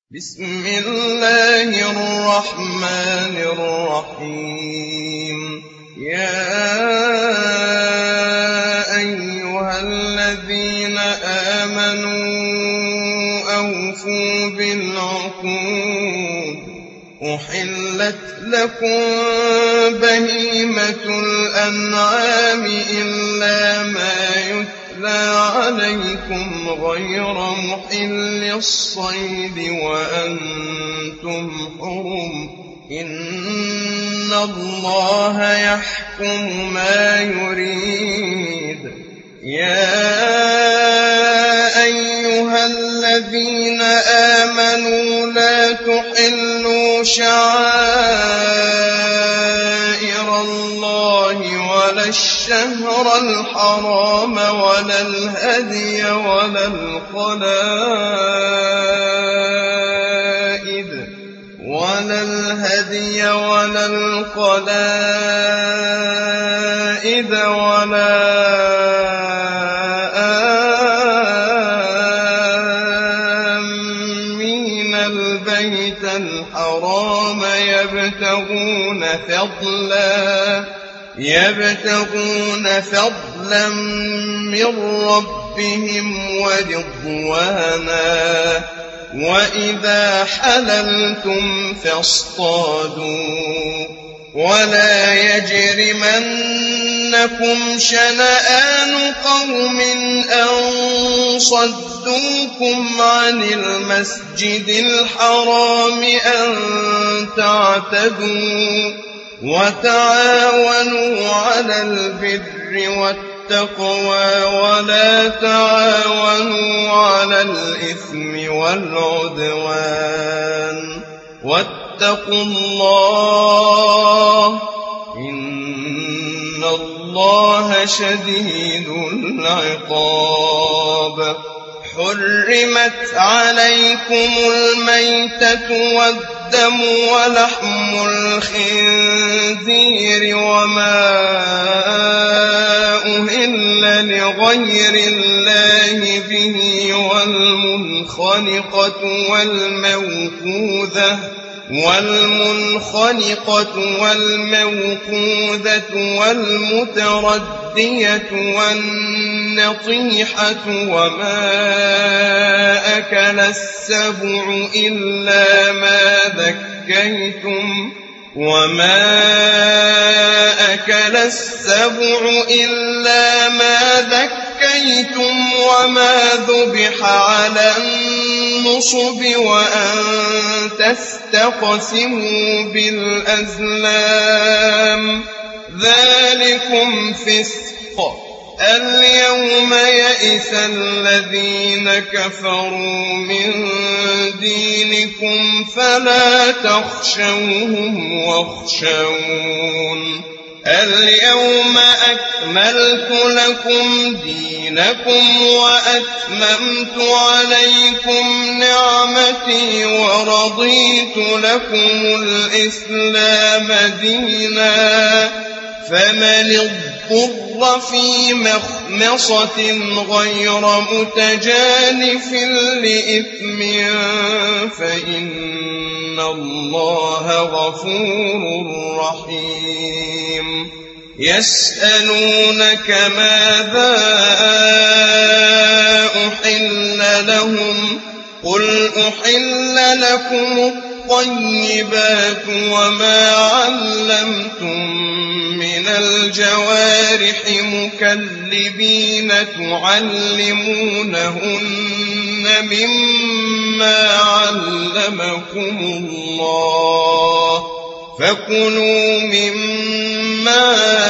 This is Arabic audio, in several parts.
بسم الله الرحمن الرحيم. يا أيها الذين آمنوا أوفوا بالعقود. أحلت لكم بهيمة الأنعام إلا ما يتلى عليكم غير محل الصيد وأنتم حرم. إن الله يحكم ما يريد. يا أيها الذين آمنوا لا تحلوا شعائر الله ولا الشهر الحرام ولا الهدي ولا القلائد ولا آمين البيت الحرام يبتغون فضلا من ربهم ورضوانا. وإذا حللتم فاصطادوا ولا يجرمنكم شنآن قوم أن صدوكم عن المسجد الحرام أن تعتدوا. وتعاونوا على البر والتقوى ولا تعاونوا على الإثم والعدوان. واتقوا الله إن الله شديد العقاب. حرمت عليكم الميتة والدم ولحم الخنزير وما أهل لغير الله به والمنخنقة والموقوذة والمتردية والنطيحة وما أكل السبع إلا ما ذكيتم وما ذبح على النصب وأن تستقسموا بالأزلام ذلكم فسق. اليوم يئس الذين كفروا من دينكم فلا تخشوهم واخشون. اليوم أكملت لكم دينكم وأتممت عليكم نعمتي ورضيت لكم الإسلام دينا. فمن اضطر في مخمصة غير متجانف لإثم فإن الله غفور رحيم. يسألونك ماذا أحل لهم قل أحل لكم الطيبات وما علمتم من الجوارح مكلبين تعلمونهن مما علمكم الله فكلوا مما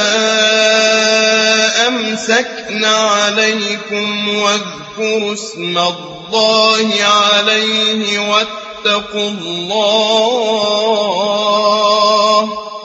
أمسكن عليكم واذكروا اسم الله عليه واتقوا الله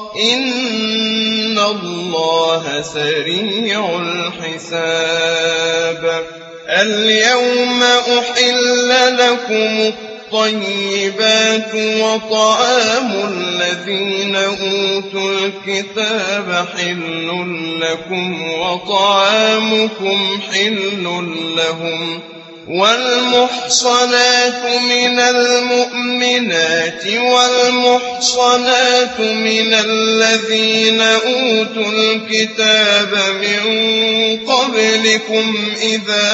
إن الله سريع الحساب. اليوم أحل لكم الطيبات وطعام الذين أوتوا الكتاب حل لكم وطعامكم حل لهم والمحصنات من المؤمنات والمحصنات من الذين أوتوا الكتاب من قبلكم إذا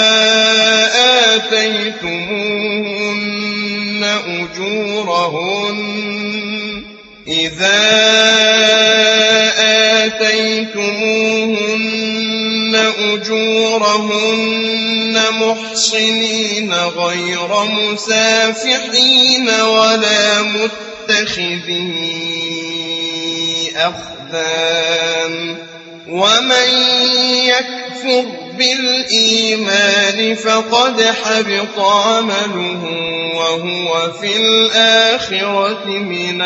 آتيتموهن أجورهن محصنين غير مسافحين ولا متخذي أخدان ومن يكفر بالإيمان فقد حبط عمله وهو في الآخرة من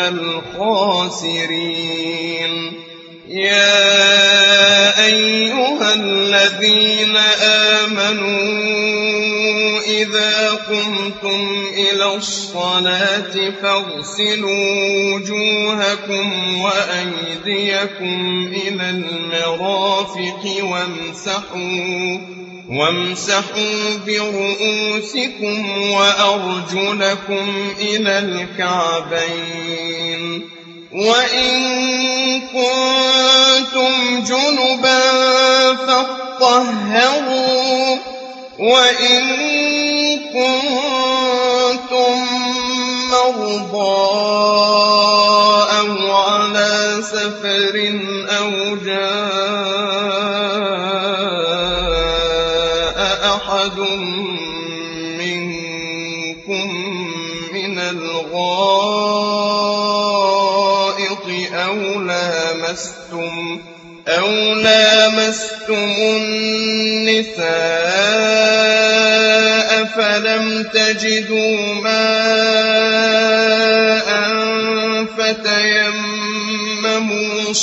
الخاسرين يا أيها الذين آمنوا إذا قمتم إلى الصلاة فاغسلوا وجوهكم وأيديكم إلى المرافق وامسحوا برؤوسكم وأرجلكم إلى الكعبين وإن كنتم جنبا فاطهروا وإن كنتم مرضى أو على سفر أو جاء أحد منكم من الغائط أو لامستم النساء فلم تجدوا ماء فتيمموا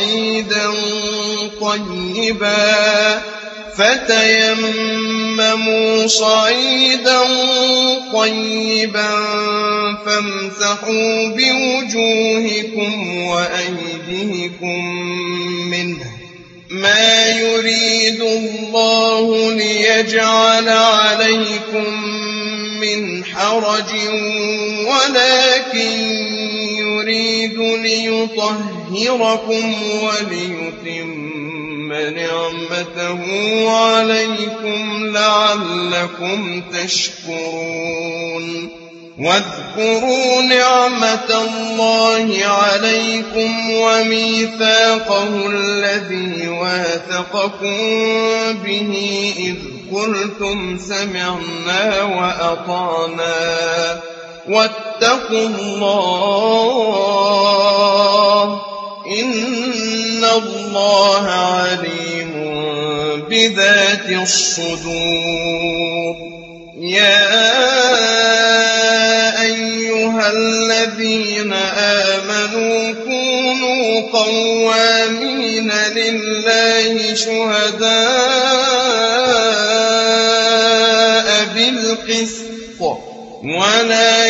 صعيدا طيبا فامسحوا بوجوهكم وأيديكم منه ما يريد الله ليجعل عليكم من حرج ولكن يريد ليطهركم وليتم نعمته عليكم لعلكم تشكرون واذكروا نعمة الله عليكم وميثاقه الذي واثقكم به إذ قلتم سمعنا وأطعنا واتقوا الله إن الله عليم بذات الصدور يا أيها الذين آمنوا كونوا قوامين لله شهداء بالقسط ولا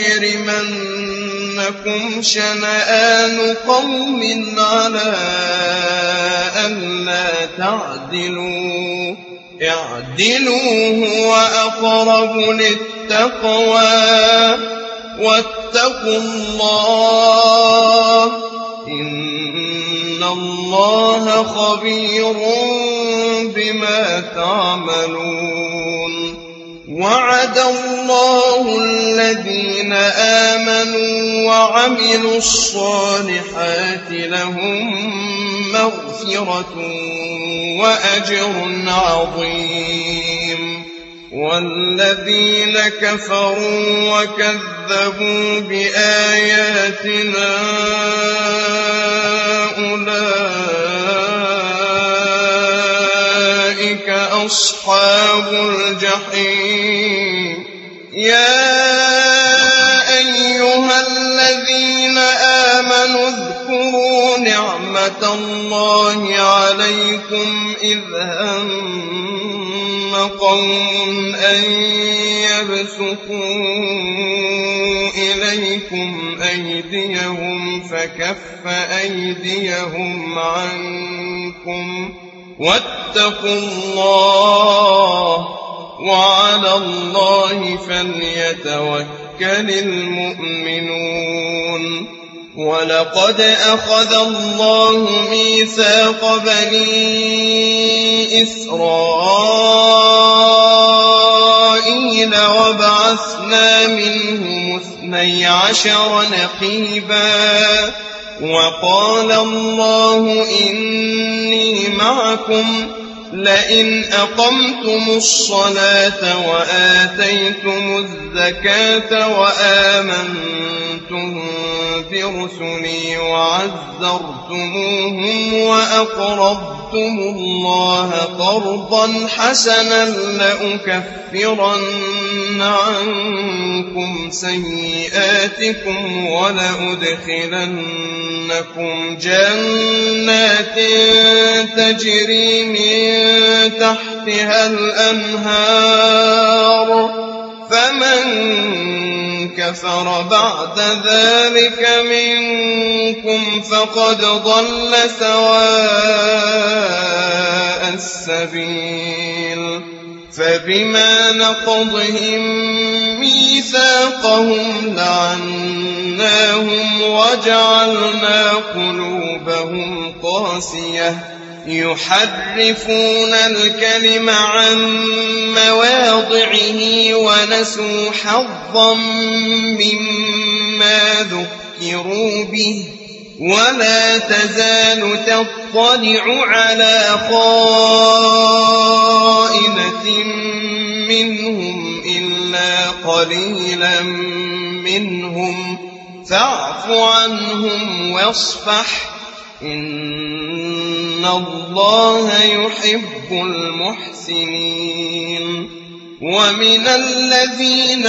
يجرمنكم شنآن قوم على ألا تعدلوا اعدلوا هو أقرب للتقوى واتقوا الله إن الله خبير بما تعملون وعد الله الذين آمنوا وعملوا الصالحات لهم مغفرة وأجر عظيم والذين كفروا وكذبوا بآياتنا أولئك أصحاب الجحيم يا أيها الذين آمنوا اذكروا نعمة الله عليكم إذ هم قوم أن يبسطوا إليكم أيديهم فكف أيديهم عنكم واتقوا الله وعلى الله فليتوكل المؤمنون ولقد أخذ الله ميثاق بني إسرائيل وبعثنا منهم 12 نقيبا وقال الله إني معكم لئن أقمتم الصلاة وآتيتم الزكاة وآمنتم برسلي وعزرتموهم وأقرضتم الله قرضا حسنا لأكفرن عنكم سيئاتكم ولأدخلنكم جنات تجري من تحتها الأنهار فمن كفر بعد ذلك منكم فقد ضل سواء السبيل فبما نقضهم ميثاقهم لعناهم وجعلنا قلوبهم قاسية يحرفون الكلم عن مواضعه ونسوا حظا مما ذكروا به ولا تزال تطلع على خائنة منهم إلا قليلا منهم فاعف عنهم واصفح إن الله يحب المحسنين ومن الذين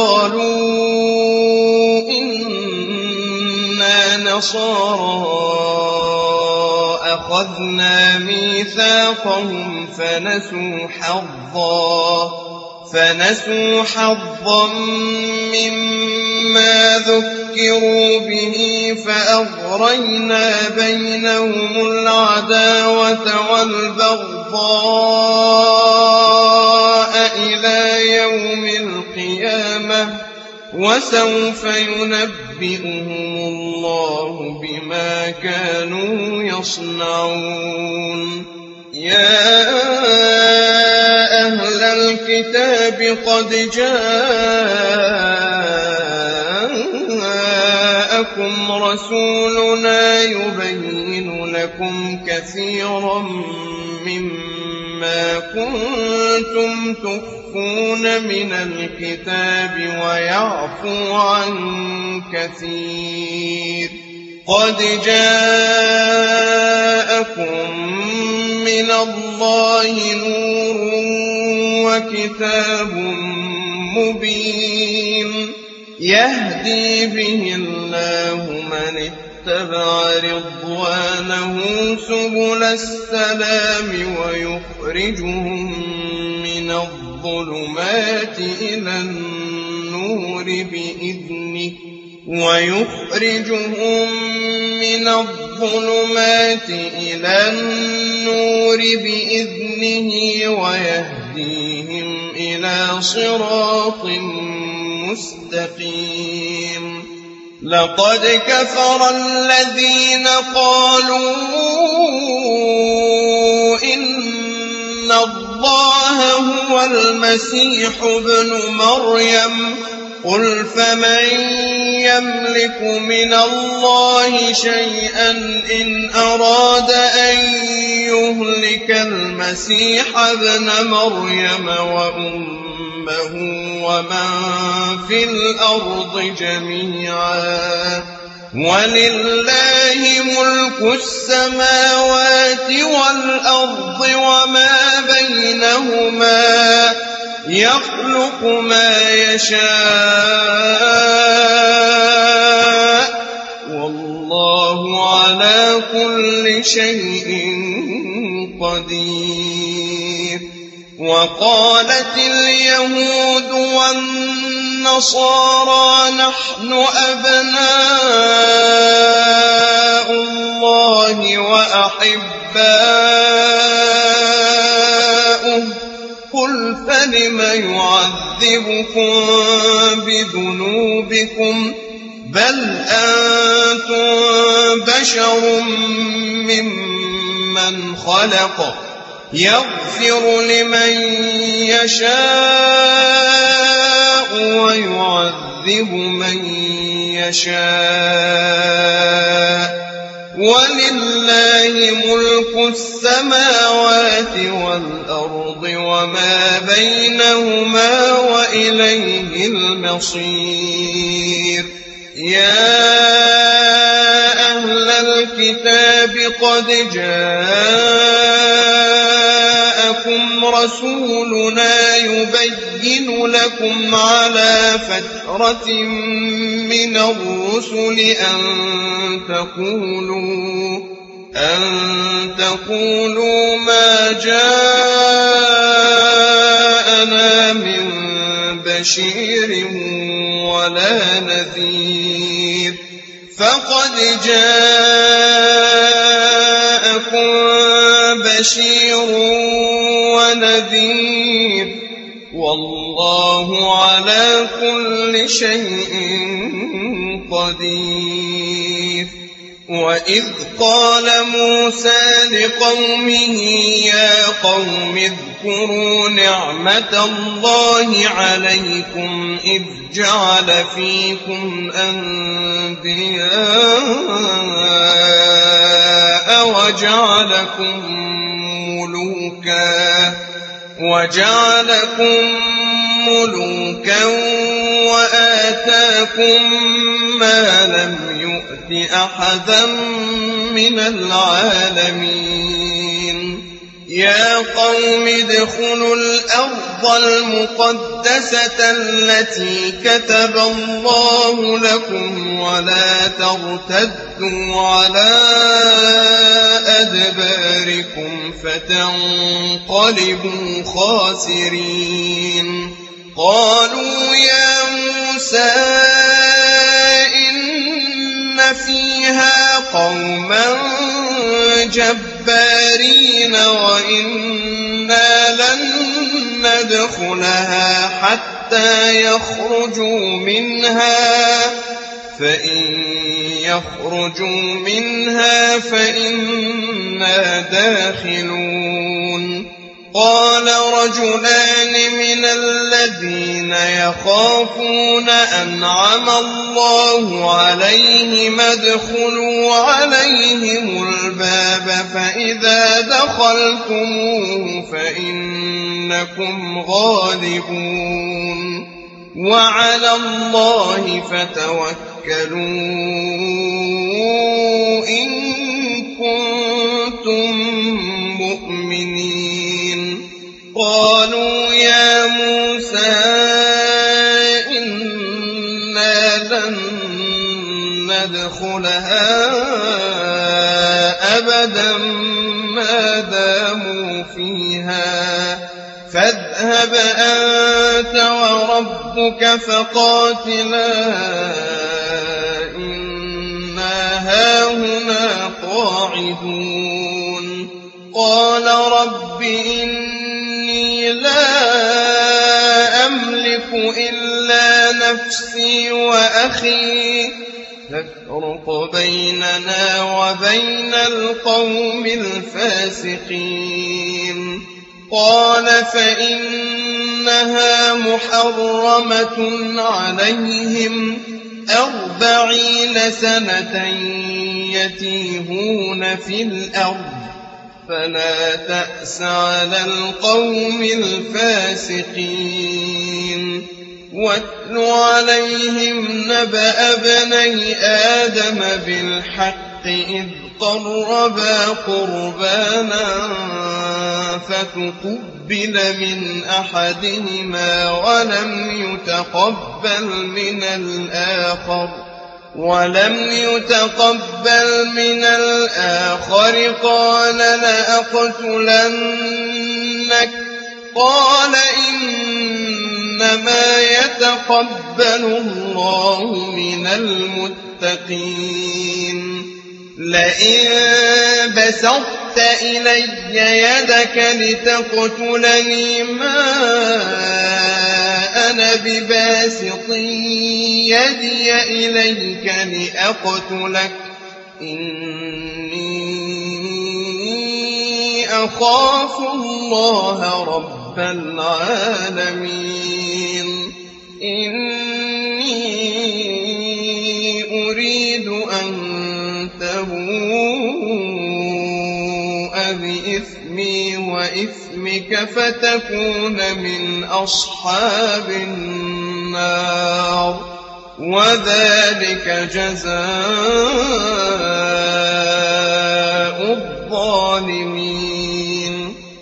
قالوا إنا نصارى أخذنا ميثاقهم فنسوا حظا مما ذكروا به فأغرينا بينهم العداوة والبغضاء إلى يوم القيامة وسوف ينبئهم الله بما كانوا يصنعون يا أهل الكتاب قد جاءكم رسولنا يبين لكم كثيرا مما كنتم تخفون من الكتاب ويعفو عن كثير قد جاءكم من الله نور وكتاب مبين يهدي به الله من اتبع رضوانه سبل السلام ويخرجهم من الظلمات إلى النور بإذنه ويهديهم إلى صراط مستقيم لقد كفر الذين قالوا إن الله هو المسيح ابن مريم قل فمن يملك من الله شيئا إن أراد أن يهلك المسيح ابن مريم وأمه ومن في الأرض جميعا ولله ملك السماوات والأرض وما بينهما يخلق ما يشاء والله على كل شيء قدير وقالت اليهود والنصارى نحن أبناء الله وأحباؤه قل قل فلم يعذبكم بذنوبكم بل أنتم بشر ممن خلق يغفر لمن يشاء ويعذب من يشاء ولله ملك السماوات والأرض وما بينهما وإليه المصير يا أهل الكتاب قد جاءكم رسولنا يبين لكم على فترة من الرسل أن تقولوا ما جاءنا من بشير ولا نذير فقد جاءكم بشير ونذير والله على كل شيء قدير وإذ قال موسى لقومه يا قوم اذكروا نعمة الله عليكم إذ جعل فيكم أنبياء وجعلكم ملوكا وآتاكم ما لم يؤت أحدا من العالمين يا قوم ادخلوا الأرض المقدسة التي كتب الله لكم ولا ترتدوا على أدباركم فتنقلبوا خاسرين قالوا يا موسى إن فيها قوما جبارين وإنا لن ندخلها حتى يخرجوا منها فإن يخرجوا منها فإنا داخلون قال رجلان من الذين يخافون أنعم الله عليهم ادخلوا عليهم الباب فإذا دخلتموه فإنكم غالبون وعلى الله فتوكلوا إن كنتم مؤمنين قالوا يا موسى إنا لن ندخلها أبدا ما داموا فيها فاذهب أنت وربك فقاتلا إنا هاهنا قاعدون قال رب إني لا أملك إلا نفسي وأخي فافرق بيننا وبين القوم الفاسقين قال فإنها محرمة عليهم 40 سنة يتيهون في الأرض فلا تأس على القوم الفاسقين واتل عليهم نبأ ابني آدم بالحق إذ قربا قربانا فتقبل من أحدهما ولم يتقبل من الآخر قال لأقتلنك قال إنما يتقبل الله من المتقين لئن بسطت بسطت إلي يدك لتقتلني ما أنا بباسط يدي إليك لأقتلك إني أخاف الله رب العالمين إني أريد أن تبوء بإثمي وإثمك فتكون من أصحاب النار وذلك جزاء الظالمين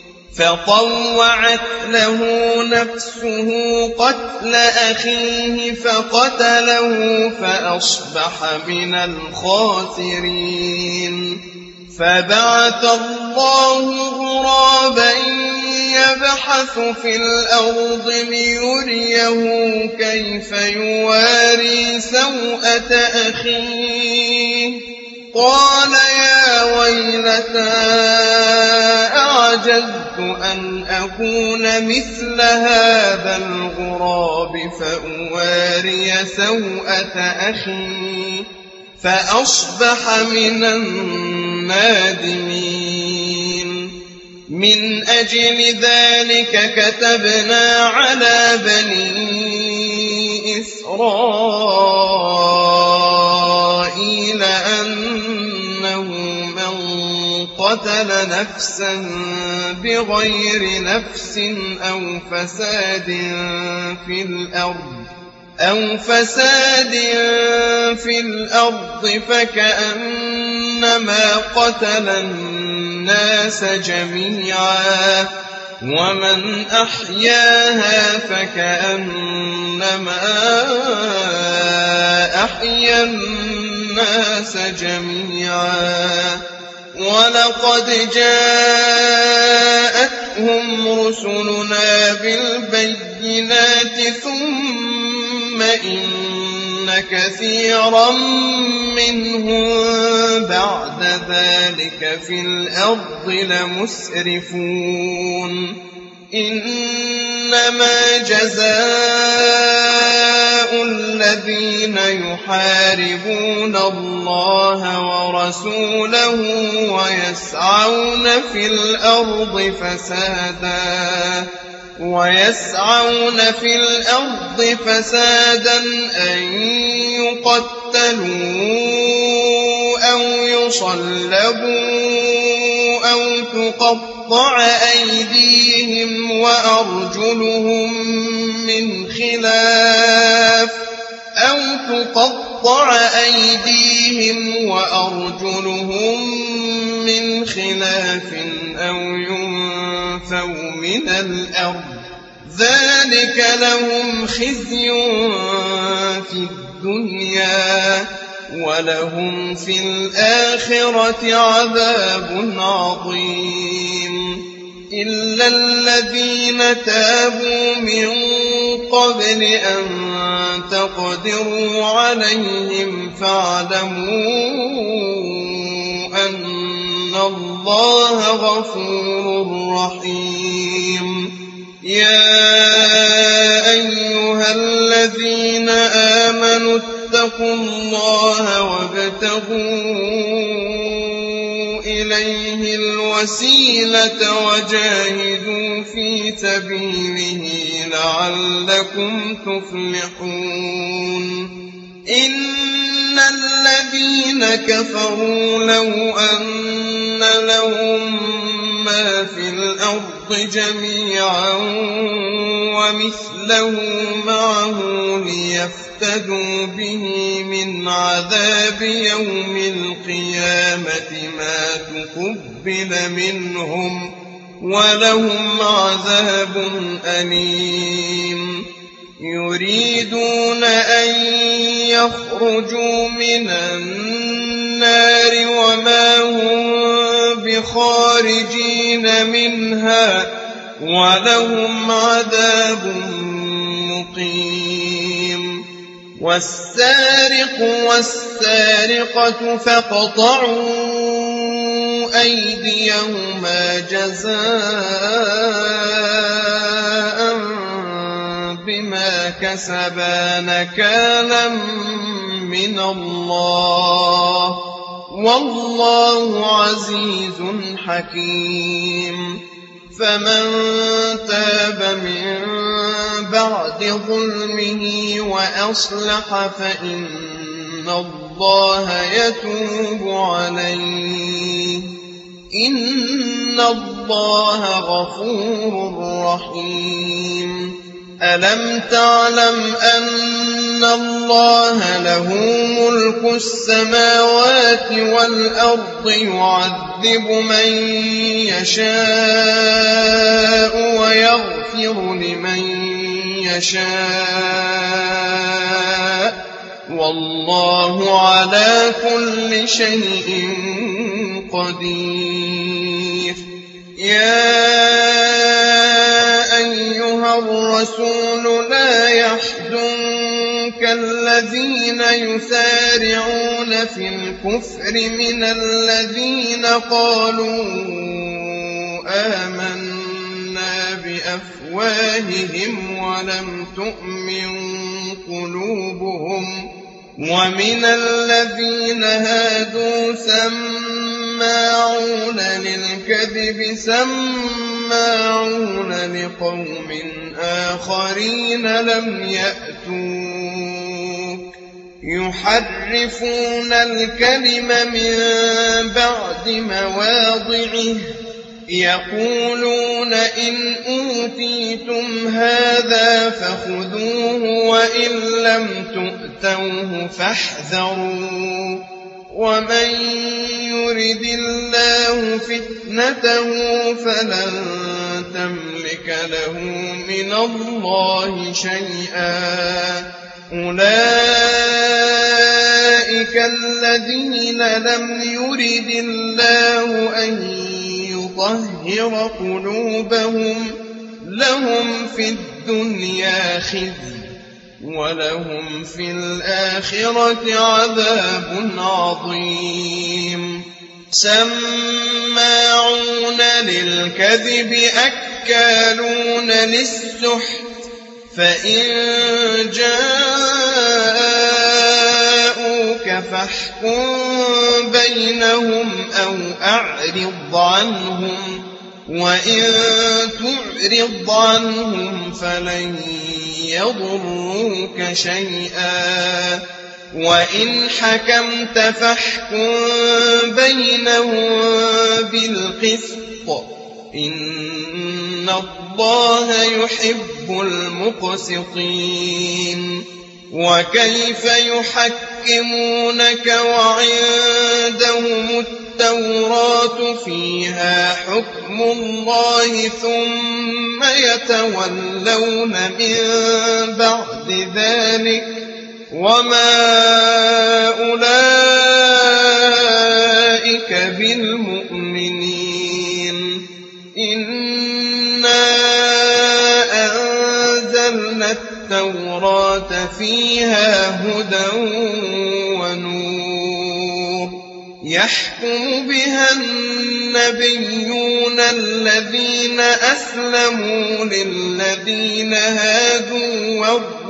فطوعت له نفسه قتل أخيه فقتله فأصبح من الخاسرين فبعث الله غرابا يبحث في الأرض ليريه كيف يواري سوءة أخيه قال يا ويلتى أعجزت أن أكون مثل هذا الغراب فأواري سوءة أخي فأصبح من النادمين من أجل ذلك كتبنا على بني إسرائيل أنه من قتل نفسا بغير نفس أو فساد في الأرض فكأنما قتل الناس جميعا ومن أحياها فكأنما أحيا الناس جميعا ولقد جاءتهم رسلنا بالبينات ثم إن كثيرا منهم بعد ذلك في الأرض لمسرفون إنما جزاء الذين يحاربون الله ورسوله ويسعون في الأرض فسادا أن يقتلوا أو يصلبوا أو تقطع أيديهم وأرجلهم من خلاف أو ينفوا من الأرض ذلك لهم خزي في الدنيا ولهم في الآخرة عذاب عظيم إلا الذين تابوا من قبل أن تقدروا عليهم فاعلموا أن الله غفور رحيم يا أيها الذين آمنوا اتقوا الله وابتغوا إليه الوسيلة وجاهدوا في سبيله لعلكم تفلحون إن الذين كفروا لو أن لهم ما في الأرض جميعا ومثله معه ليفتدوا به من عذاب يوم القيامة ما تقبل منهم ولهم عذاب أليم يريدون أن يخرجوا من النار وما هم بخارجين منها ولهم عذاب مقيم والسارق والسارقة فاقطعوا أيديهما جزاء بما كسبا نكالا من الله والله عزيز حكيم فمن تاب من بعد ظلمه وأصلح فإن الله يتوب عليه إن الله غفور رحيم ألم تعلم أن الله له ملك السماوات والأرض يعذب من يشاء ويغفر لمن يشاء والله على كل شيء قدير يا أيها الرسول لا يحزنك الذين يسارعون في الكفر من الذين قالوا آمنا بأفواههم ولم تؤمن قلوبهم ومن الذين هادوا سماعون للكذب سماعون لقوم آخرين لم يأتوك يحرفون الكلم من بعد مواضعه يقولون إن أوتيتم هذا فخذوه وإن لم تؤتوه فاحذروا ومن يرد الله فتنته فلن تملك له من الله شيئا أولئك الذين لم يرد الله أن يطهر قلوبهم لهم في الدنيا خزي ولهم في الآخرة عذاب عظيم سماعون للكذب أكالون للسحت فإن جاءوك فاحكم بينهم أو أعرض عنهم وإن تعرض عنهم فلن يضروك شيئا وإن حكمت فاحكم بينهم بالقسط إن الله يحب المقسطين وكيف يحكمونك وعندهم التوراة فيها حكم الله ثم يتولون من بعد ذلك وما أولئك بالمؤمنين إنا أنزلنا التوراة فيها هدى ونور يحكم بها النبيون الذين أسلموا للذين هادوا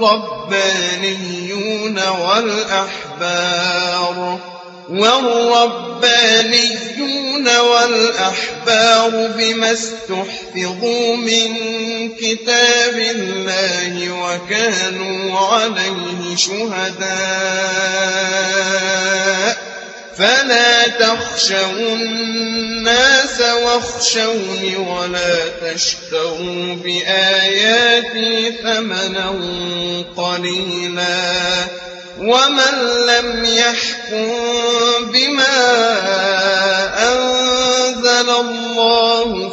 والربانيون والأحبار بما استحفظوا من كتاب الله وكانوا عليه شهداء فلا تخشوا الناس واخشوني ولا تشتروا بآياتي ثمنا قليلا ومن لم يحكم بما أنزل الله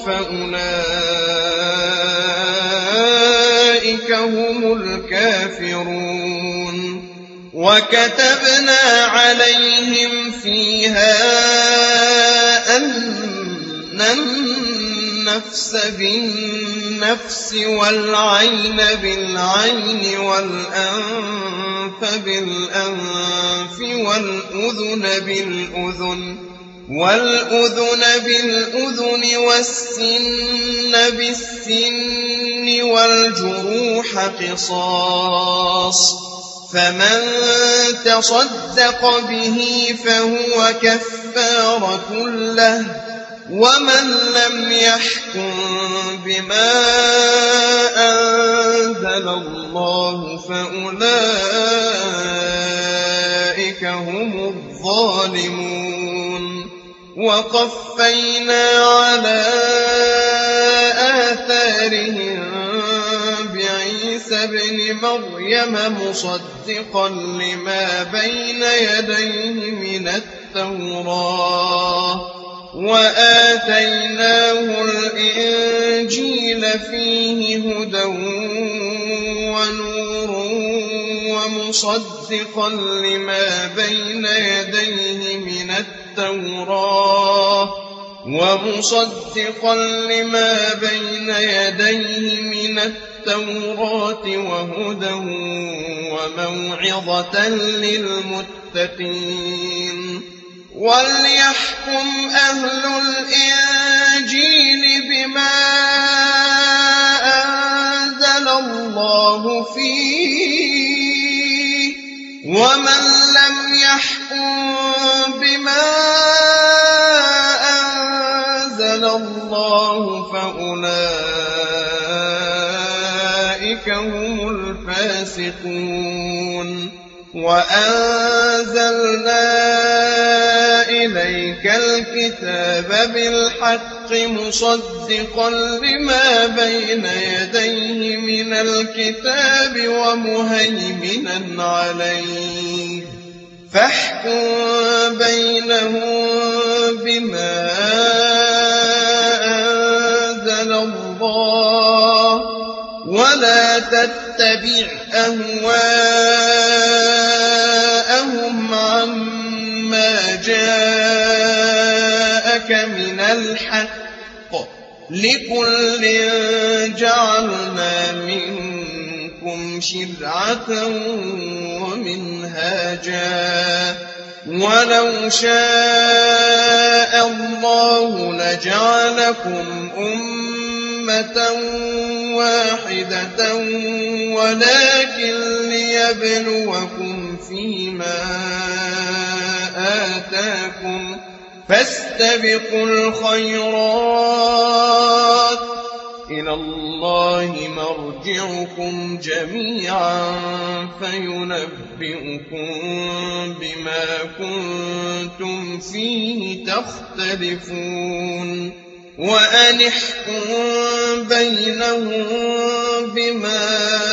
فأولئك هم الكافرون وكتبنا عليهم فيها أن النفس بالنفس والعين بالعين والأنف بالأنف والأذن بالأذن والأذن بالأذن والسن بالسن والجروح قصاص، فمن تصدق به فهو كفارة له، ومن لم يحكم بما أنزل الله فأولئك هم الظالمون. وقفينا على آثارهم بعيسى ابن مريم مصدقا لما بين يديه من التوراة، وآتيناه الإنجيل فيه هدى ونور ومصدقا لما بين يديه من التوراة وهدى وموعظة للمتقين. وليحكم أهل الإنجيل بما أنزل الله فيه، ومن لم يحكم بما أنزل الله فأولئك هم الفاسقون. وأنزلنا إليك الكتاب بالحق مصدقا لما بين يديه من الكتاب ومهيمنا عليه، فاحكم بينهم بما أنزل الله، ولا تتبع أهواءهم عما جاءك من الحق، لكل جعلنا منكم شرعة ومنهاجا، ولو شاء الله لجعلكم أمة واحدة ولكن ليبلوكم فيما آتاكم، فاستبقوا الخيرات، إلى الله مرجعكم جميعا فينبئكم بما كنتم فيه تختلفون. وأن احكم بينهم بما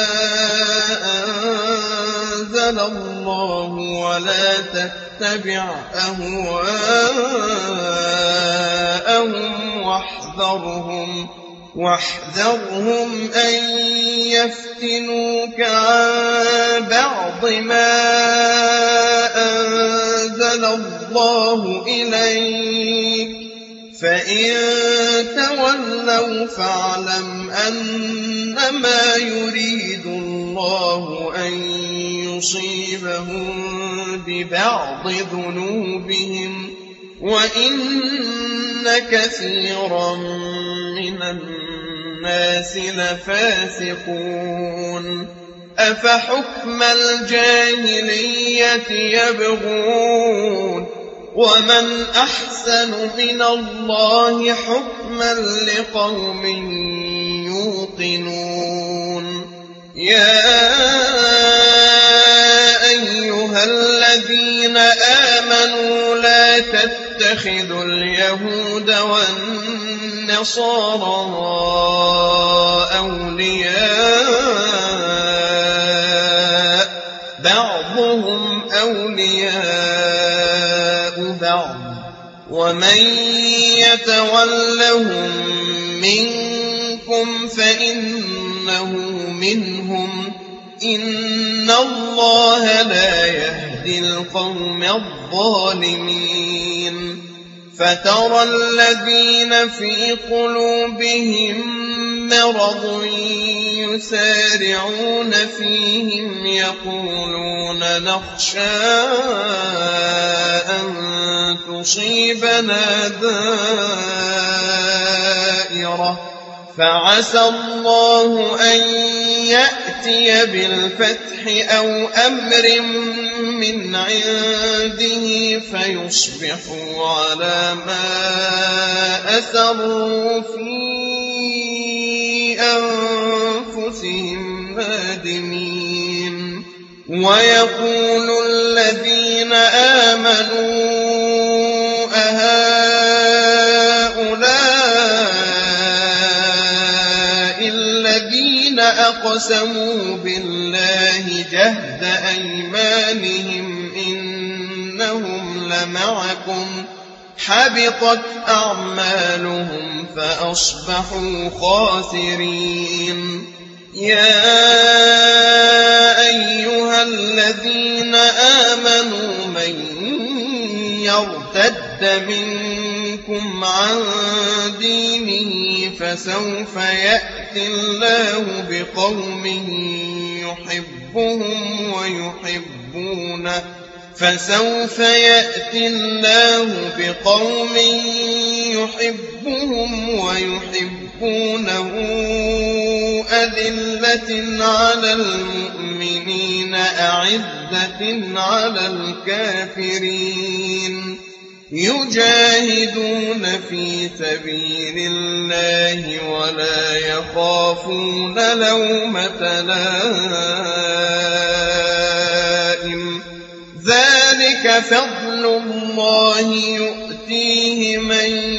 أنزل الله، ولا تتبع أهواءهم واحذرهم أن يفتنوك عن بعض ما أنزل الله إليك، فإن تولوا فاعلم أنما يريد الله أن يصيبهم ببعض ذنوبهم، وإن كثيرا من الناس لفاسقون. أفحكم الجاهلية يبغون، ومن أحسن من الله حكما لقوم يوقنون. يا أيها الذين آمنوا لا تتخذوا اليهود والنصارى أولياء، بعضهم أولياء بعض، ومن يتولهم منكم فإنه منهم، إن الله لا يهدي القوم الظالمين. فترى الذين في قلوبهم مرض يسارعون فيهم يقولون نخشى أن تصيبنا دائرة فعسى الله أن يأتي بالفتح أو أمر من عنده فيصبحوا على ما أسروا في أنفسهم نادمين ويقول الذين آمنوا أهؤلاء الذين أقسموا بالله جهد أيمانهم إنهم لمعكم حبطت أعمالهم فأصبحوا خاسرين يا أيها الذين آمنوا من يرتد منكم عن دينه فسوف يأتي الله بقوم يحبهم ويحبونه أذلة على المؤمنين أعزة على الكافرين يجاهدون في سبيل الله ولا يخافون لومة لائم ذلك فضل الله يؤتيه من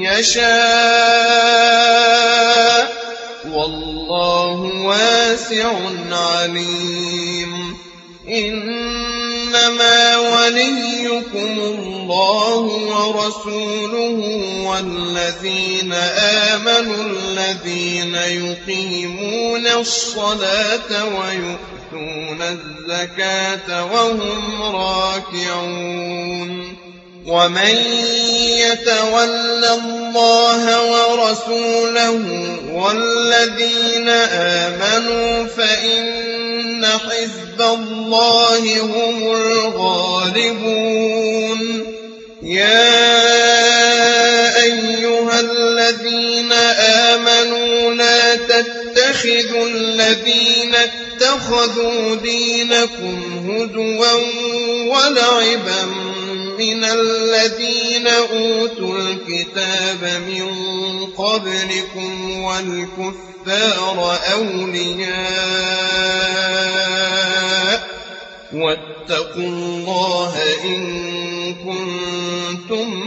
يشاء والله واسع عليم إنما وليكم الله ورسوله والذين آمنوا الذين يقيمون الصلاة ويؤتون الزكاة وهم راكعون ومن يتول الله ورسوله والذين آمنوا فإن حزب الله هم الغالبون يا أيها الذين آمنوا لا تتخذوا الذين اتخذوا دينكم هزوا ولعبا من الذين أوتوا الكتاب من قبلكم والكفار أولياء واتقوا الله إن كنتم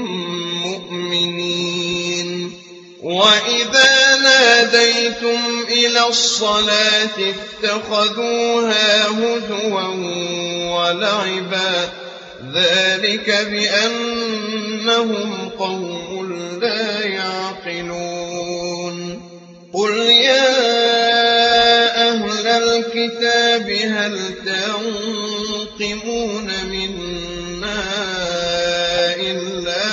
مؤمنين وإذا ناديتم إلى الصلاة اتخذوها هزوا ولعبا ذلك بأنهم قوم لا يعقلون قل يا أهل الكتاب هل تنقمون منا إلا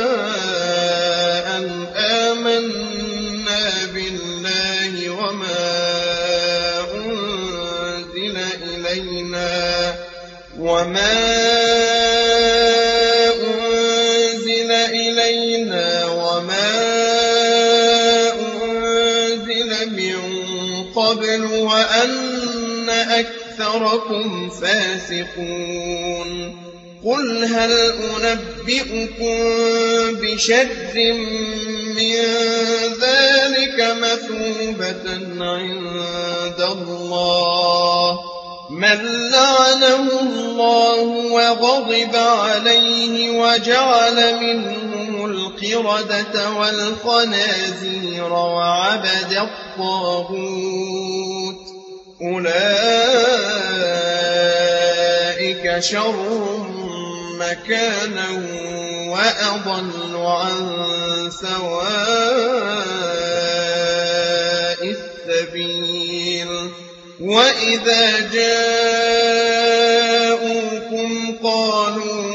أن آمنا بالله وما أنزل إلينا وما أنزل من قبل وأن أكثركم فاسقون قل هل أنبئكم بشر من ذلك مثوبة عند الله من لعنه الله وغضب عليه وجعل منهم القردة والخنازير وعبد الطاغوت أولئك شر مكانا وأضل عن سواء السبيل وإذا جاءوكم قالوا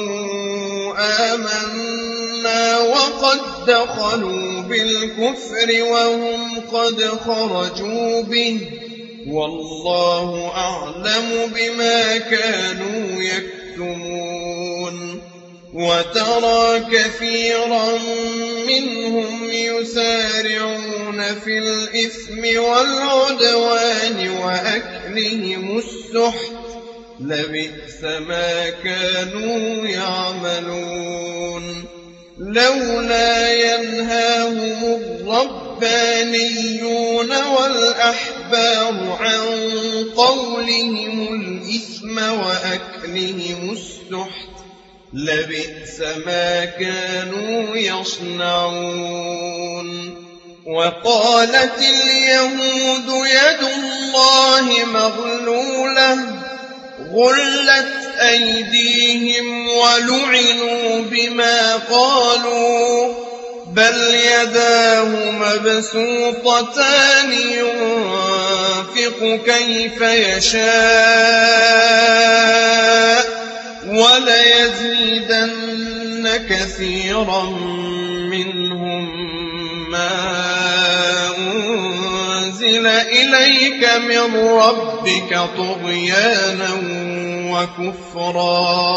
آمنا وقد دخلوا بالكفر وهم قد خرجوا به والله أعلم بما كانوا يكتمون وترى كثيرا منهم يسارعون في الإثم والعدوان وأكلهم السحت لبئس ما كانوا يعملون لولا ينهاهم الربانيون والأحبار عن قولهم الإثم وأكلهم السحت لبئس ما كانوا يصنعون وقالت اليهود يد الله مغلولة غلت أيديهم ولعنوا بما قالوا بل يداه مبسوطتان ينفق كيف يشاء وليزيدن كثيرا منهم ما أنزل إليك من ربك طغيانا وكفرا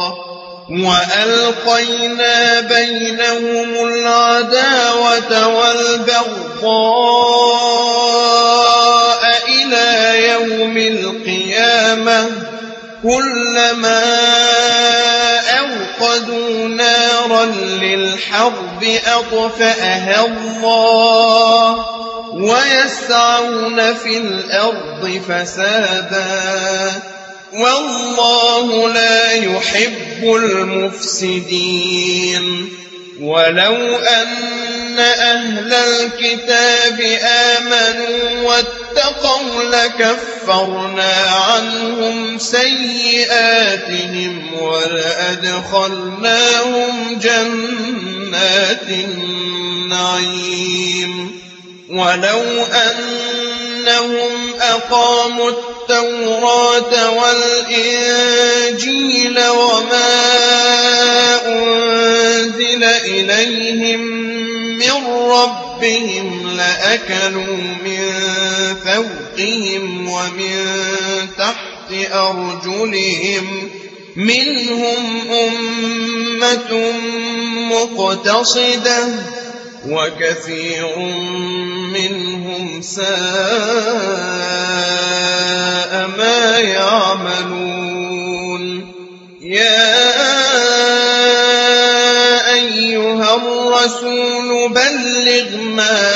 وألقينا بينهم العداوة والبغضاء إلى يوم القيامة كلما أوقدوا نارا للحرب أطفأها الله ويسعون في الأرض فسادا والله لا يحب المفسدين ولو أن أهل الكتاب آمنوا واتقوا لكفرنا عنهم سيئاتهم ولأدخلناهم جنات النعيم ولو أنهم أقاموا التوراة والإنجيل وما أنزل إليهم من ربهم لأكلوا من فوقهم ومن تحت أرجلهم منهم أمة مقتصدة وكثير منهم ساء ما يعملون يا أيها الرسول بلغ ما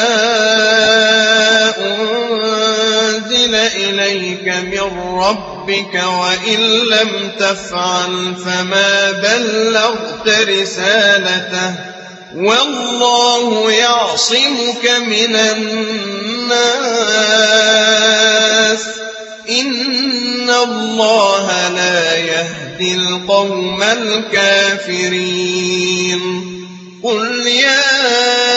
أنزل إليك من ربك وإن لم تفعل فما بلغت رسالته والله يعصمك من الناس إن الله لا يهدي القوم الكافرين قل يا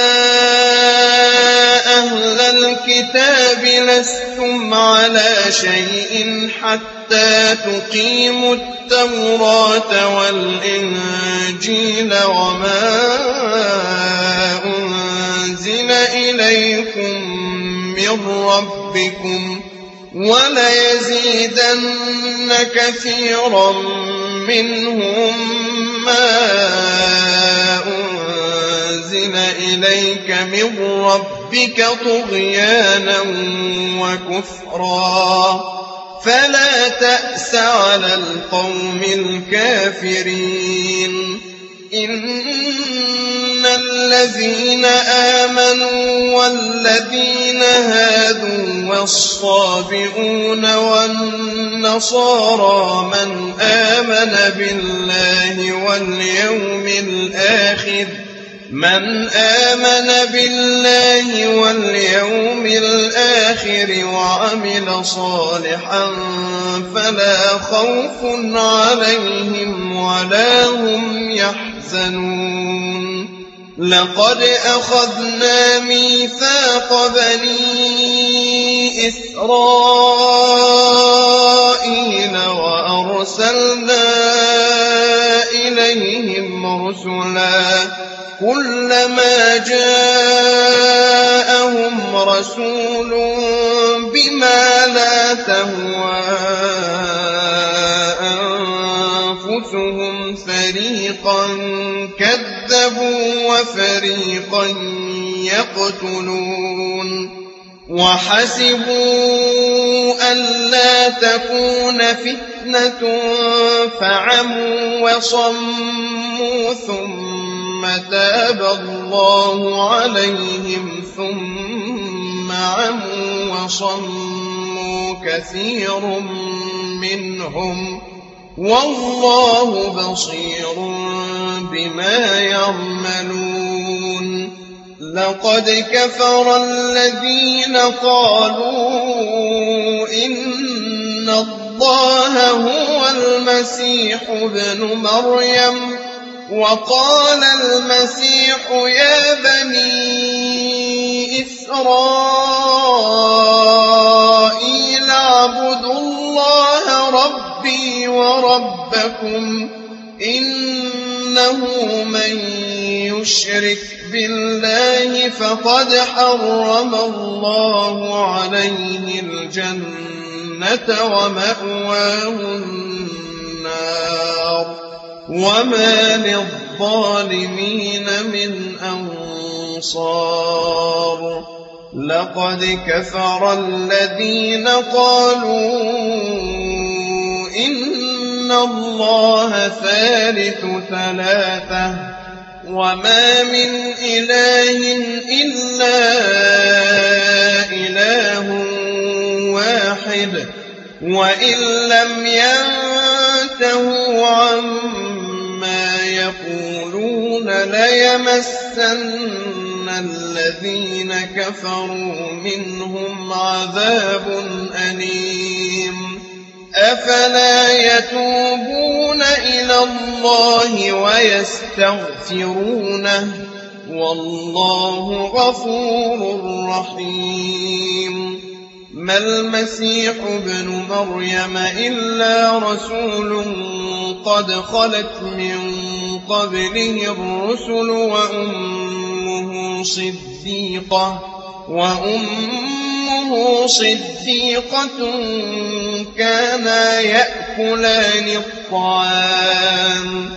أهل الكتاب لستم على شيء حتى تقيموا التوراة والإنجيل وما أنزل إليكم من ربكم وليزيدن كثيرا منهم ما أنزل إليك من ربك طغيانا وكفرا فلا تأس على القوم الكافرين إن الذين آمنوا والذين هادوا والصابئون والنصارى من آمن بالله واليوم الآخر وعمل صالحا فلا خوف عليهم ولا هم يحزنون لقد أخذنا ميثاق بني إسرائيل وأرسلنا إليهم رسلا كلما جاءهم رسول بما لا تهوى أنفسهم فريقا كذبوا وفريقا يقتلون وحسبوا ألا تكون فتنة فعموا وصموا ثم تاب الله عليهم ثم عموا وصموا كثير منهم والله بصير بما يعملون لقد كفر الذين قالوا إن الله هو المسيح ابن مريم وقال المسيح يا بني إسرائيل اعبدوا الله ربي وربكم إنه من يشرك بالله فقد حرم الله عليه الجنة ومأواه النار وما للظالمين من أنصار لقد كفر الذين قالوا إن الله ثالث ثلاثة وما من إله إلا إله واحد وإن لم ينتهوا عما يقولون ليمسن الذين كفروا منهم عذاب أليم أفلا يتوبون إلى الله ويستغفرونه والله غفور رحيم ما المسيح ابن مريم إلا رسول قد خلت من قبله الرسل وأمه صديقة كانا يأكلان الطعام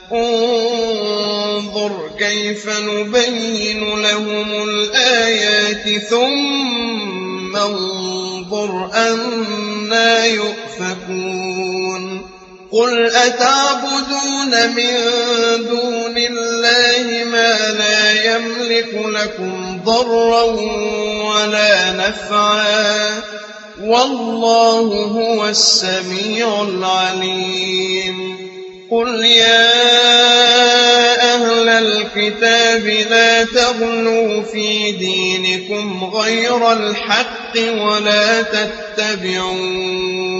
انظر كيف نبين لهم الآيات ثم انظر أنى يؤفكون قل أتعبدون من دون الله ما لا يملك لكم ضرا ولا نفعا والله هو السميع العليم قل يا أهل الكتاب لا تغلوا في دينكم غير الحق ولا تتبعوا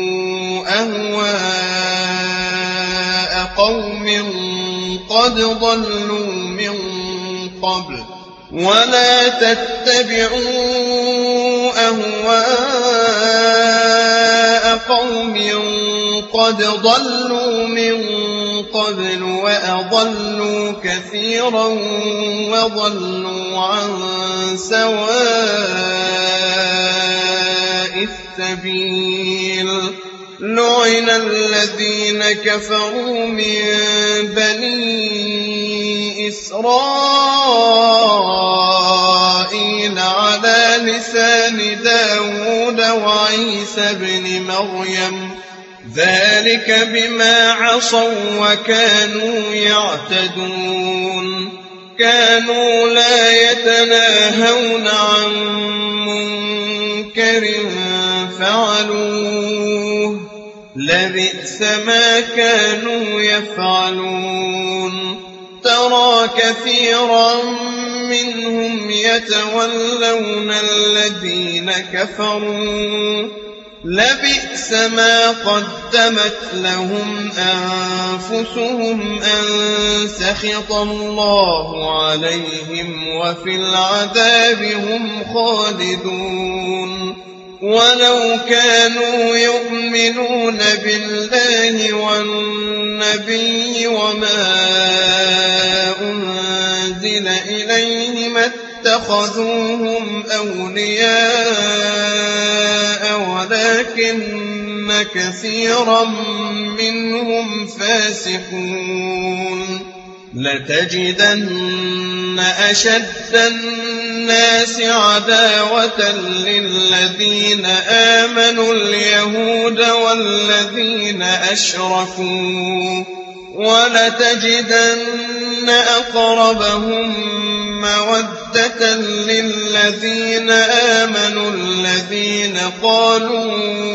أهواء قوم قد ضلوا من قبل ولا تتبعوا أهواء قوم قد ضلوا من قبل وأضلوا كثيرا وضلوا عن سواء السبيل لعن الذين كفروا من بني إسرائيل على لسان داود وعيسى بن مريم ذلك بما عصوا وكانوا يعتدون كانوا لا يتناهون عن منكر فعلوه لبئس ما كانوا يفعلون ترى كثيرا منهم يتولون الذين كفروا لبئس ما قدمت لهم أنفسهم أن سخط الله عليهم وفي العذاب هم خالدون ولو كانوا يؤمنون بالله والنبي وما أنزل إليه ما اتخذوهم أولياء ولكن كثيرا منهم فاسقون لتجدن أشد الناس عداوة للذين آمنوا اليهود والذين أشركوا ولتجدن أقربهم مودة للذين آمنوا الذين قالوا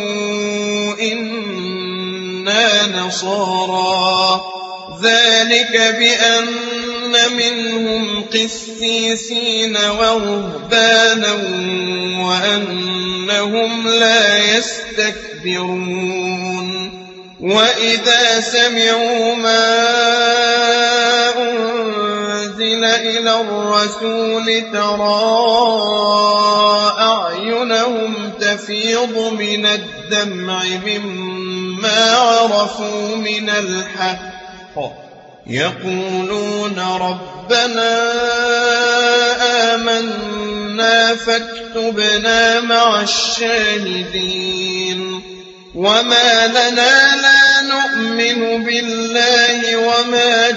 إنا نصارى ذلك بأن منهم قسيسين ورهبانا وأنهم لا يستكبرون وإذا سمعوا ما أنزل إلى الرسول ترى أعينهم تفيض من الدمع مما عرفوا من الحق يقولون ربنا آمنا فاكتبنا مع الشاهدين وما لنا لا نؤمن بالله وما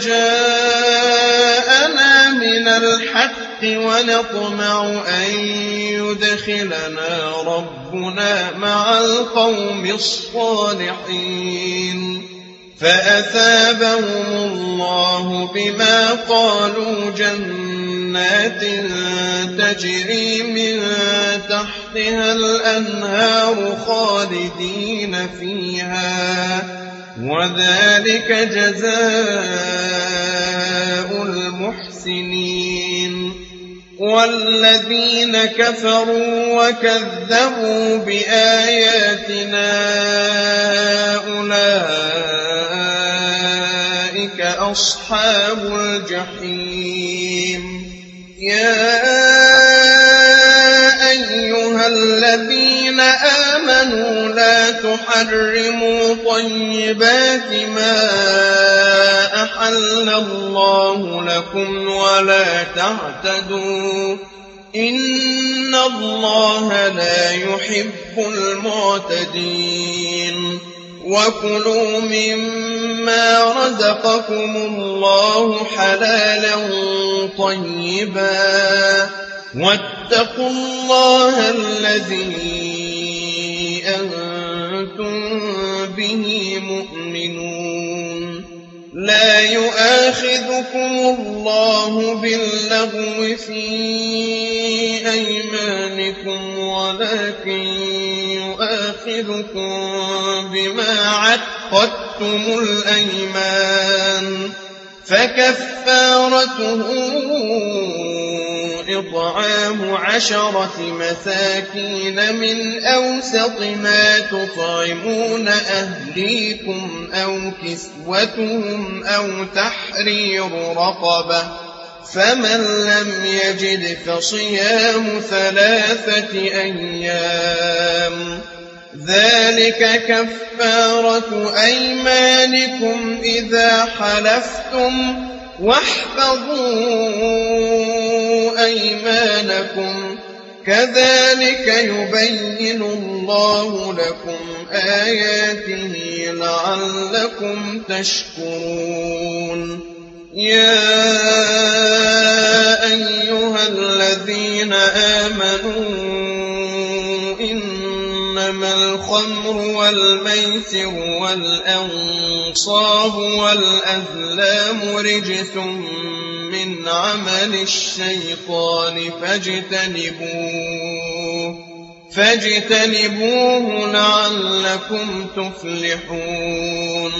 جاءنا من الحق ونطمع أن يدخلنا ربنا مع القوم الصالحين فأثابهم الله بما قالوا جنات تجري من تحتها الأنهار خالدين فيها وذلك جزاء المحسنين والذين كفروا وكذبوا بآياتنا أولئك أصحاب الجحيم يا أيها الذين آمنوا لا تحرموا طيبات ما أحل الله لكم ولا تعتدوا إن الله لا يحب المعتدين وكلوا مما رزقكم الله حلالا طيبا واتقوا الله الذي أنتم به مؤمنون لا يؤاخذكم الله باللغو في أيمانكم ولكن يؤاخذكم بما عقدتم الأيمان فكفارته إطعام 10 مساكين من أوسط ما تطعمون أهليكم أو كسوتهم أو تحرير رقبة فمن لم يجد فصيام 3 أيام ذلك كفارة أيمانكم إذا حلفتم واحفظوا أيمانكم كذلك يبين الله لكم آياته لعلكم تشكرون يا أيها الذين آمنوا إنما الخمر والميسر والأنصاب والأزلام رجس من عمل الشيطان فاجتنبوه لعلكم تفلحون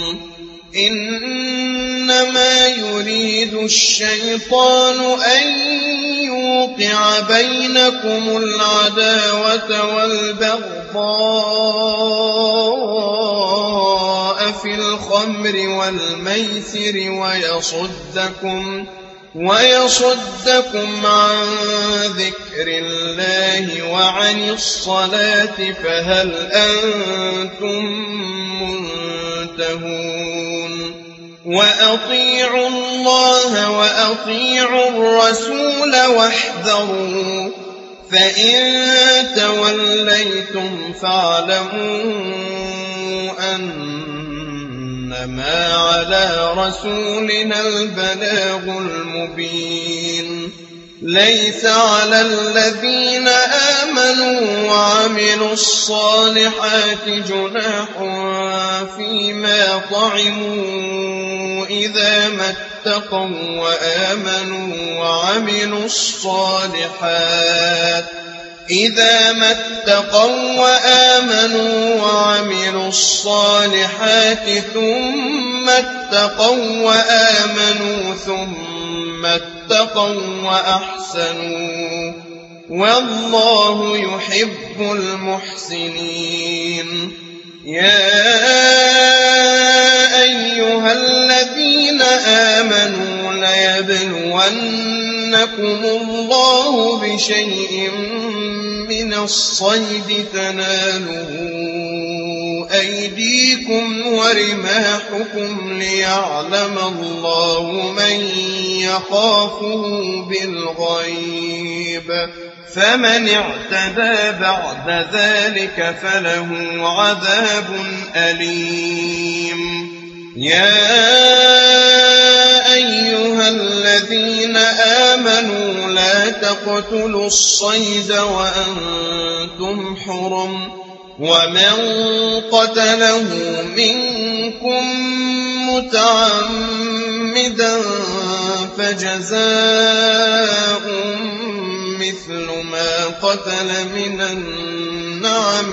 إنما يريد الشيطان أن يوقع بينكم العداوة والبغضاء في الخمر والميسر ويصدكم عن ذكر الله وعن الصلاة فهل أنتم منتهون وأطيعوا الله وأطيعوا الرسول واحذروا فإن توليتم فاعلموا أنما على رسولنا البلاغ المبين ليس على الذين آمنوا وعملوا الصالحات جناح فيما طعموا إذا ما اتقوا وآمنوا وعملوا الصالحات ثم اتقوا وآمنوا ثم اتقوا وأحسنوا والله يحب المحسنين يا أيها الذين آمنوا ليبلونكم الله بشيء من الصيد تناله أيديكم ورماحكم ليعلم الله من يخافه بالغيب فمن اعتدى بعد ذلك فله عذاب أليم يا أيها الذين آمنوا لا تقتلوا الصيد وأنتم حرم ومن قتله منكم متعمدا فجزاء مثل ما قتل من النعم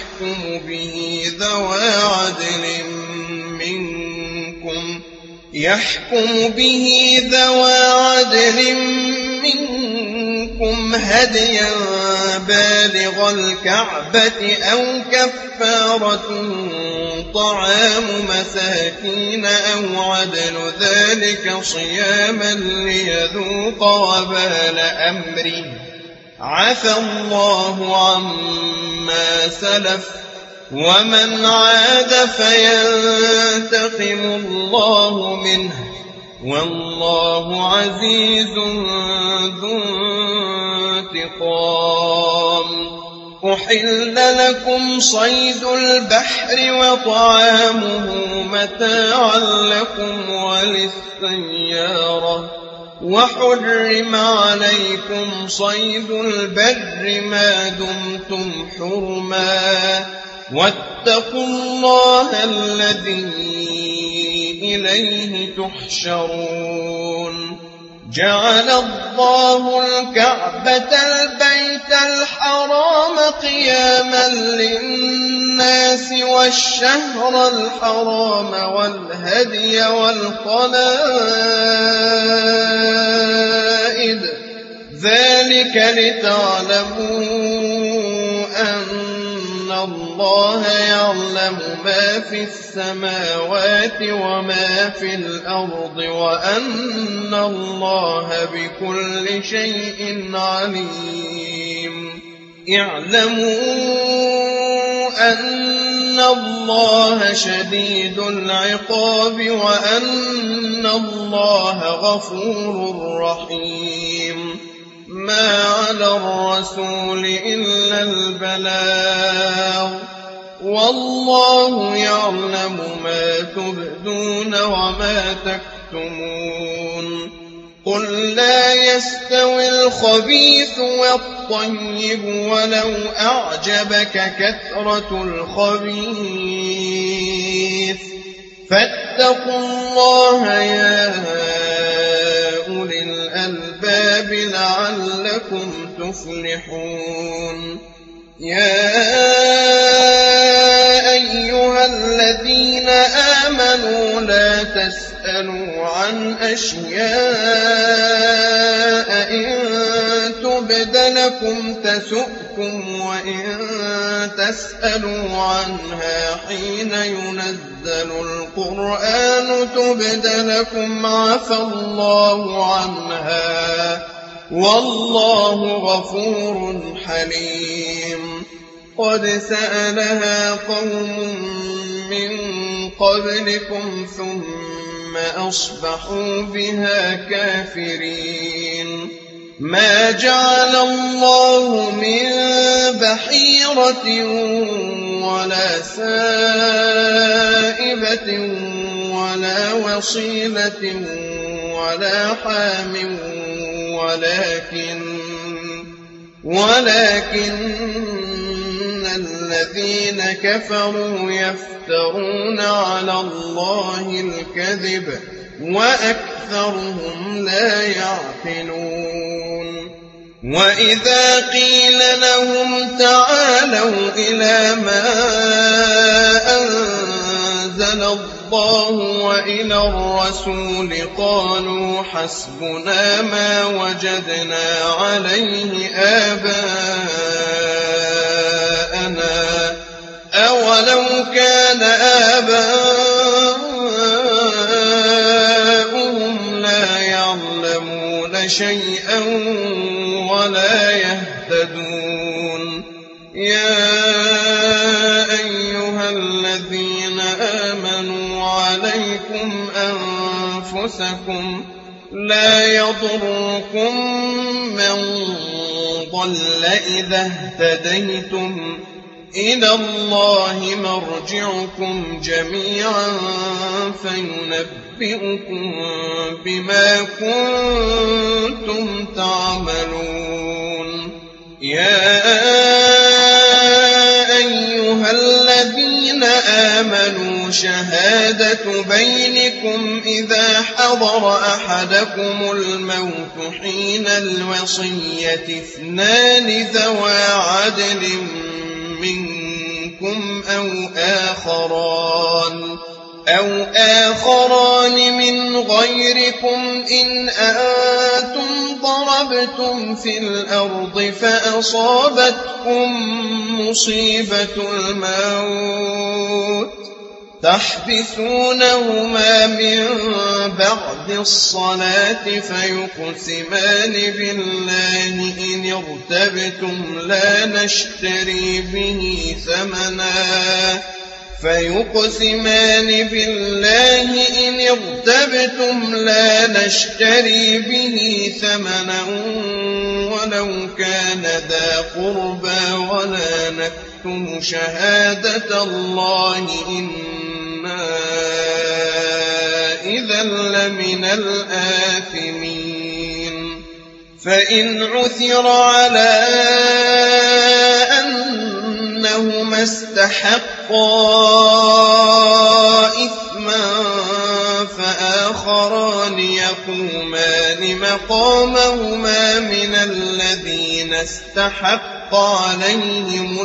يحكم به ذوى عدل منكم هديا بالغ الكعبة أو كفارة طعام مساكين أو عدل ذلك صياما ليذوق وبال أمره عفى الله عما سلف ومن عاد فينتقم الله منه والله عزيز ذو انتقام أحل لكم صيد البحر وطعامه متاعا لكم وللسيارة وحرم عليكم صيد البر ما دمتم حرما واتقوا الله الذي إليه تحشرون جعل الله الكعبة البيت الحرام قياما للناس والشهر الحرام والهدي والقلائد ذلك لتعلموا أن الله يعلم ما في السماوات وما في الأرض وأن الله بكل شيء عليم اعلموا أن الله شديد العقاب وأن الله غفور رحيم ما على الرسول إلا البلاغ والله يعلم ما تبدون وما تكتمون قل لا يستوي الخبيث والطيب ولو أعجبك كثرة الخبيث فاتقوا الله يا أولي الألباب لعلكم تفلحون يا أيها الذين آمنوا لا تسألوا عن أشياء إن تبد لكم تسؤكم وإن تسألوا عنها حين ينزل القرآن تبد لكم عفى الله عنها والله غفور حليم قد سألها قوم من قبلكم ثم أصبحوا بها كافرين ما جعل الله من بحيرة ولا سائبة ولا وصيلة ولا حام ولكن الذين كفروا يفترون على الله الكذب وأكثرهم لا يعقلون وإذا قيل لهم تعالوا إلى ما أنزل الله وإلى الرسول قالوا حسبنا ما وجدنا عليه آباءنا أولو كان آباؤهم لا يعلمون شيئا ولا يهتدون يا أيها الذين آمنوا عليكم أنفسكم لا يضركم من ضل إذا اهتديتم إلى الله مرجعكم جميعا فينبئكم بما كنتم تعملون يا أيها الذين آمنوا شهادة بينكم إذا حضر أحدكم الموت حين الوصية اثنان ذوى عدل منكم أو آخران من غيركم إن أنتم ضربتم في الأرض فأصابتكم مصيبة الموت تحبسونهما من بعد الصلاة فيقسمان بالله إن ارتبتم لا نشتري به ثمنا ولو كان ذا قربى ولا نكتم شهادة الله إنا إذا لمن الآثمين فإن عثر على أنهما استحقا إثما فآخران يقومان مقامهما من الذين استحق عليهم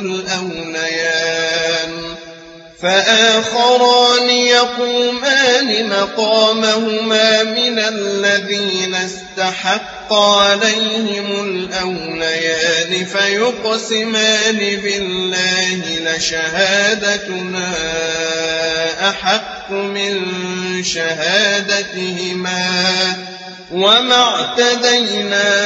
الأوليان فيقسمان بالله لشهادتنا أحق من شهادتهما وما اعتدينا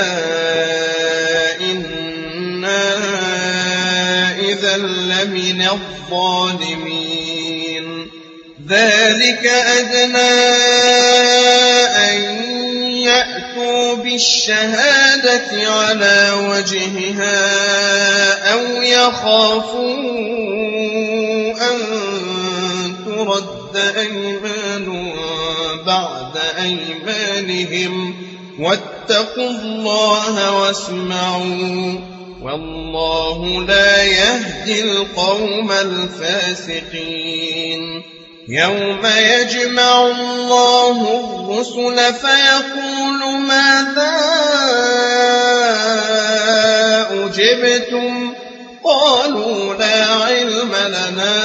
إنا إذا لمن الظالمين ذلك أدنى أن يأتوا بالشهادة على وجهها أو يخافوا أن ترد أيمان بعد أيمانهم واتقوا الله واسمعوا والله لا يهدي القوم الفاسقين يوم يجمع الله الرسل فيقول ماذا أجبتم قالوا لا علم لنا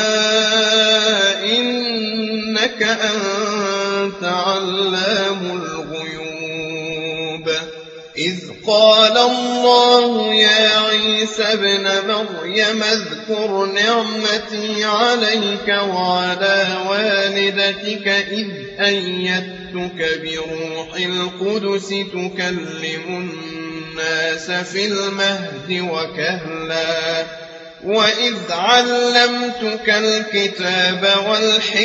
إنك أنت علام الغيوب إذ قال الله يا عيسى ابن مريم اذكر نعمتي عليك وعلى والدتك إذ أيدتك بروح القدس تكلم الناس في المهد وكهلا وإذ علمتك الكتاب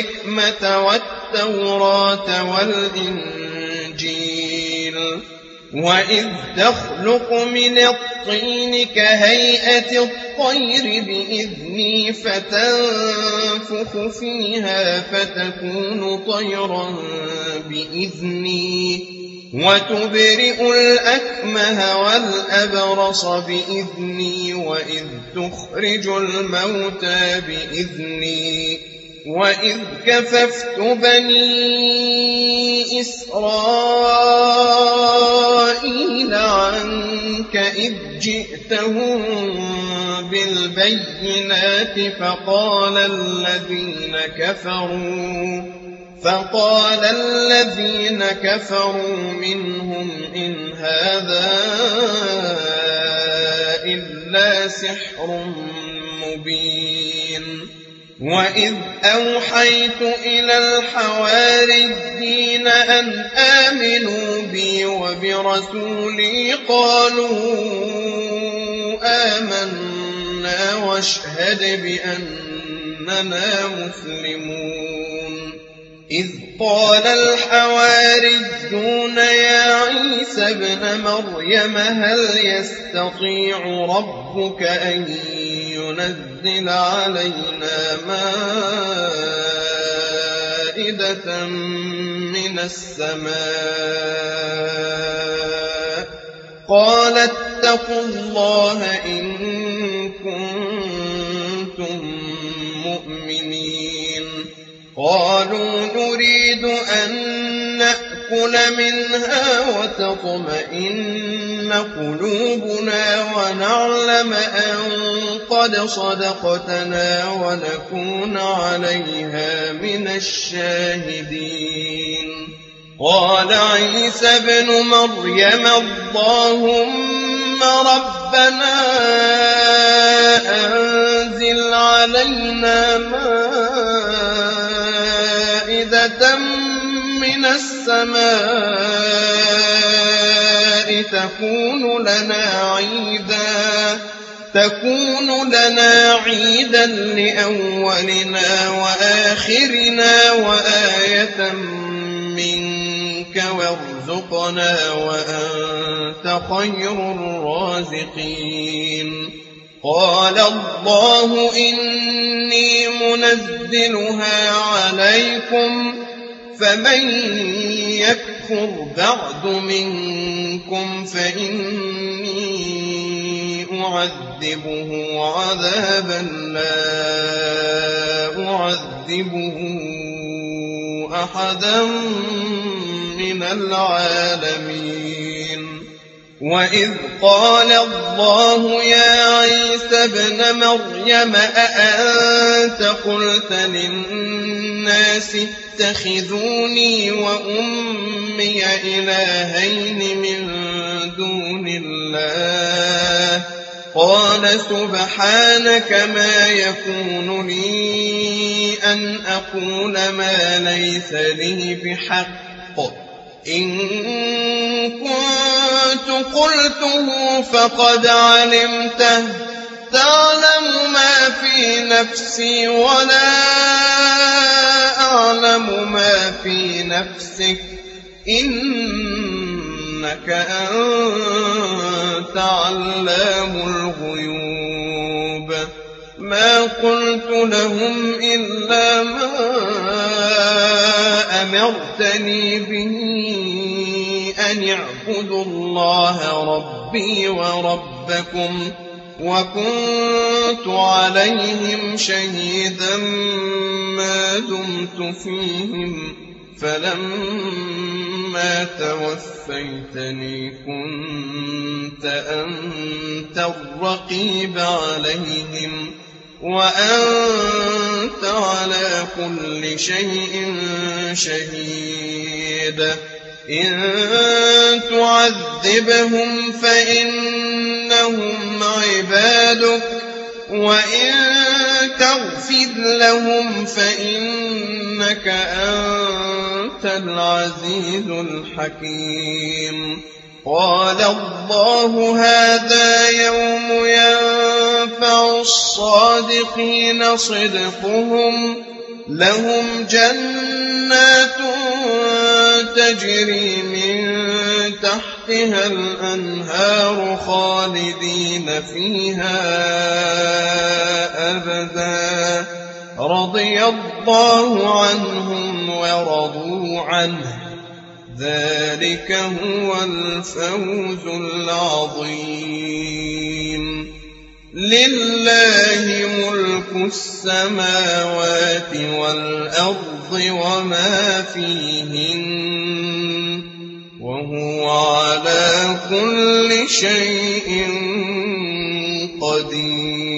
والحكمة والتوراة والإنجيل وإذ تخلق من الطين كهيئة الطير بإذني فتنفخ فيها فتكون طيرا بإذني وتبرئ الأكمه والأبرص بإذني وإذ تخرج الموتى بإذني وإذ كففت بني إسرائيل عنك إذ جئتهم بالبينات فقال الذين كفروا منهم إن هذا إلا سحر مبين وإذ أوحيت إلى الحواريين أن آمنوا بي وبرسولي قالوا آمنا واشهد بأننا مسلمون إذ قال الحواريون يا عيسى ابن مريم هل يستطيع ربك أن ينزل علينا مائدة من السماء قال اتقوا الله إن كنتم مؤمنين قالوا نريد أن نأكل منها وتطمئن قلوبنا ونعلم أن قد صدقتنا ونكون عليها من الشاهدين قال عيسى ابن مريم اللهم ربنا أنزل علينا مائدة من السماء تكون لنا عيدا لأولنا وآخرنا وآية منك وارزقنا وأنت خير الرازقين قال الله إني منزلها عليكم فمن يكفر بعد منكم فإني أعذبه عذابا لا أعذبه أحدا من العالمين وإذ قال الله يا عيسى ابن مريم أأنت قلت للناس اتخذوني وأمي إلهين من دون الله قال سبحانك ما يكون لي أن أقول ما ليس لي بحق إن كنت قلته فقد علمته تعلم ما في نفسي ولا أعلم ما في نفسك إنك أنت علام الغيوب ما قلت لهم إلا ما أمرتني به أن اعبدوا الله ربي وربكم وكنت عليهم شهيدا ما دمت فيهم فلما توفيتني كنت أنت الرقيب عليهم وأنت على كل شيء شهيد إن تعذبهم فإنهم عبادك وإن تغفر لهم فإنك أنت العزيز الحكيم قال الله هذا يوم ينفع الصادقين صدقهم لهم جنات تجري من تحت تحتها الأنهار خالدين فيها أبدا رضي الله عنهم ورضوا عنه ذلك هو الفوز العظيم لله ملك السماوات والأرض وما فيهن وهو على كل شيء قدير